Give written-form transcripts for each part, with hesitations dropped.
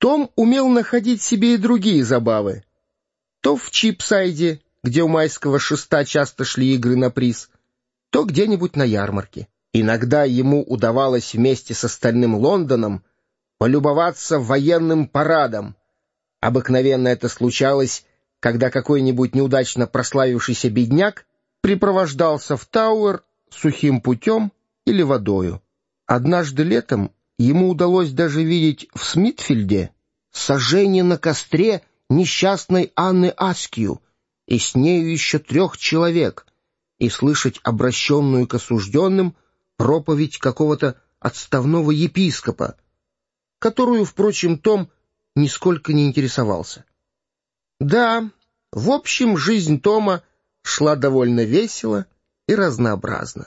Том умел находить себе и другие забавы. То в Чипсайде, где у майского шеста часто шли игры на приз, то где-нибудь на ярмарке. Иногда ему удавалось вместе с остальным Лондоном полюбоваться военным парадом. Обыкновенно это случалось, когда какой-нибудь неудачно прославившийся бедняк припровождался в Тауэр сухим путем или водою. Однажды летом ему удалось даже видеть в Смитфильде сожжение на костре несчастной Анны Аскью и с нею еще 3 человек, и слышать обращенную к осужденным проповедь какого-то отставного епископа, которую, впрочем, Том нисколько не интересовался. Да, в общем, жизнь Тома шла довольно весело и разнообразно.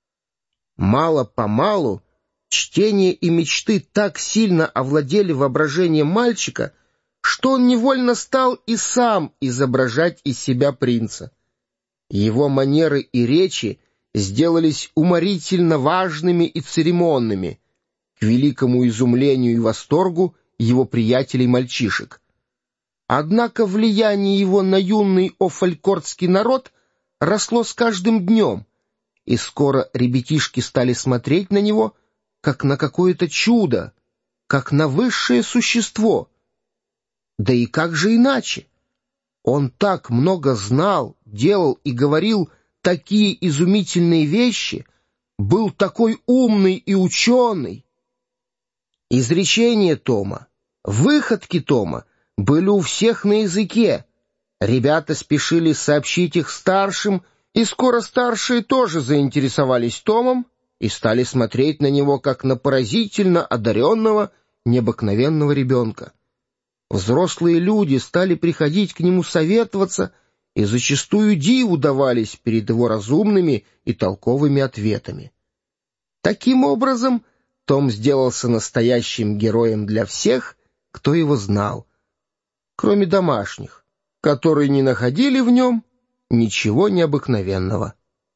Мало-помалу чтение и мечты так сильно овладели воображением мальчика, что он невольно стал и сам изображать из себя принца. Его манеры и речи сделались уморительно важными и церемонными, к великому изумлению и восторгу его приятелей-мальчишек. Однако влияние его на юный оффалькортский народ росло с каждым днем, и скоро ребятишки стали смотреть на него как на какое-то чудо, как на высшее существо. Да и как же иначе? Он так много знал, делал и говорил такие изумительные вещи, был такой умный и ученый. Изречения Тома, выходки Тома были у всех на языке. Ребята спешили сообщить их старшим, и скоро старшие тоже заинтересовались Томом и стали смотреть на него как на поразительно одаренного, необыкновенного ребенка. Взрослые люди стали приходить к нему советоваться, и зачастую диву давались перед его разумными и толковыми ответами. Таким образом, Том сделался настоящим героем для всех, кто его знал, кроме домашних, которые не находили в нем ничего необыкновенного.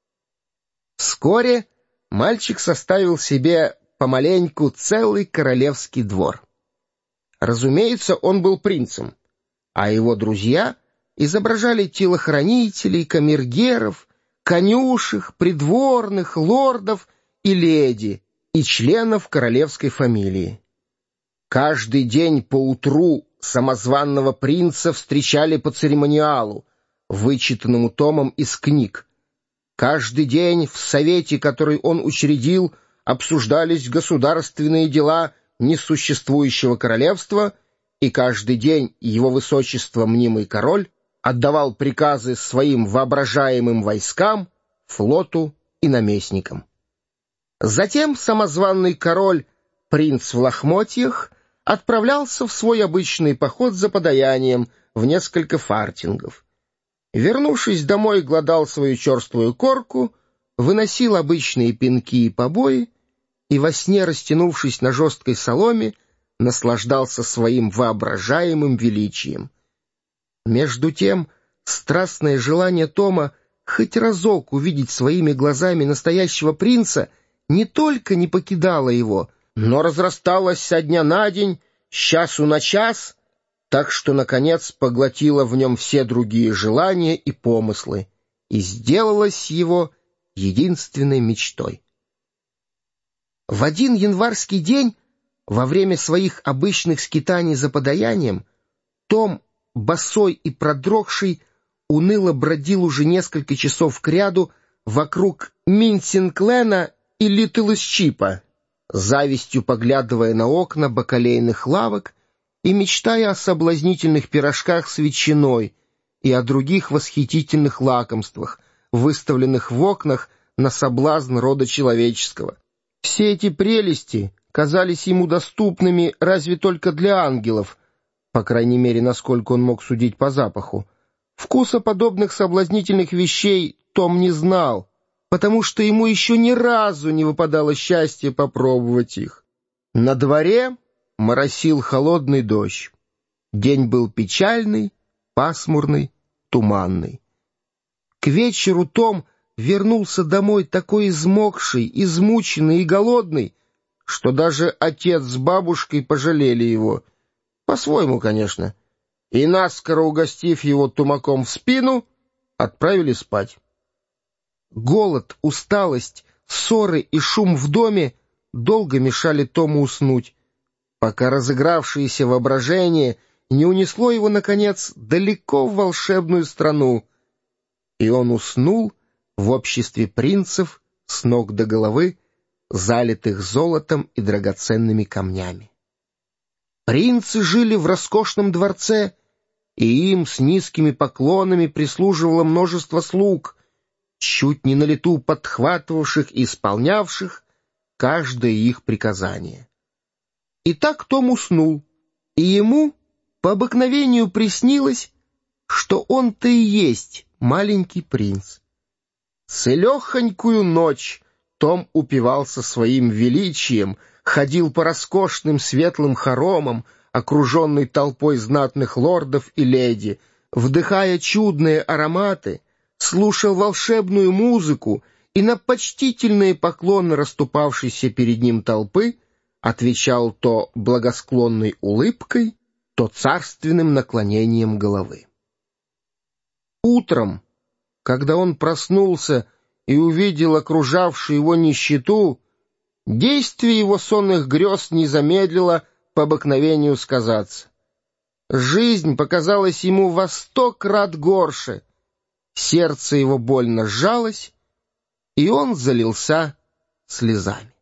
Вскоре мальчик составил себе помаленьку целый королевский двор. Разумеется, он был принцем, а его друзья изображали телохранителей, камергеров, конюшек, придворных, лордов и леди, и членов королевской фамилии. Каждый день поутру самозванного принца встречали по церемониалу, вычитанному Томом из книг. Каждый день в совете, который он учредил, обсуждались государственные дела несуществующего королевства, и каждый день его высочество мнимый король отдавал приказы своим воображаемым войскам, флоту и наместникам. Затем самозванный король, принц в лохмотьях, отправлялся в свой обычный поход за подаянием в несколько фартингов. Вернувшись домой, глодал свою черствую корку, выносил обычные пинки и побои, и во сне, растянувшись на жесткой соломе, наслаждался своим воображаемым величием. Между тем, страстное желание Тома хоть разок увидеть своими глазами настоящего принца не только не покидало его, но разрасталось со дня на день, с часу на час, так что, наконец, поглотило в нем все другие желания и помыслы и сделалось его единственной мечтой. В один январский день, во время своих обычных скитаний за подаянием, Том, босой и продрогший, уныло бродил уже несколько часов кряду вокруг Минсинклена и Литл-Исчипа, завистью поглядывая на окна бакалейных лавок и мечтая о соблазнительных пирожках с ветчиной и о других восхитительных лакомствах, выставленных в окнах на соблазн рода человеческого. Все эти прелести казались ему доступными разве только для ангелов, по крайней мере, насколько он мог судить по запаху. Вкуса подобных соблазнительных вещей Том не знал, потому что ему еще ни разу не выпадало счастья попробовать их. На дворе моросил холодный дождь. День был печальный, пасмурный, туманный. К вечеру Том вернулся домой такой измокший, измученный и голодный, что даже отец с бабушкой пожалели его. По-своему, конечно. И, наскоро угостив его тумаком в спину, отправили спать. Голод, усталость, ссоры и шум в доме долго мешали Тому уснуть, пока разыгравшееся воображение не унесло его, наконец, далеко в волшебную страну, и он уснул в обществе принцев с ног до головы, залитых золотом и драгоценными камнями. Принцы жили в роскошном дворце, и им с низкими поклонами прислуживало множество слуг, чуть не на лету подхватывавших и исполнявших каждое их приказание. И так Том уснул, и ему по обыкновению приснилось, что он-то и есть маленький принц. Целехонькую ночь Том упивался своим величием, ходил по роскошным светлым хоромам, окруженный толпой знатных лордов и леди, вдыхая чудные ароматы, слушал волшебную музыку и на почтительные поклоны расступавшейся перед ним толпы отвечал то благосклонной улыбкой, то царственным наклонением головы. Утром, когда он проснулся и увидел окружавшую его нищету, действие его сонных грез не замедлило по обыкновению сказаться. Жизнь показалась ему во 100 крат горше, сердце его больно сжалось, и он залился слезами.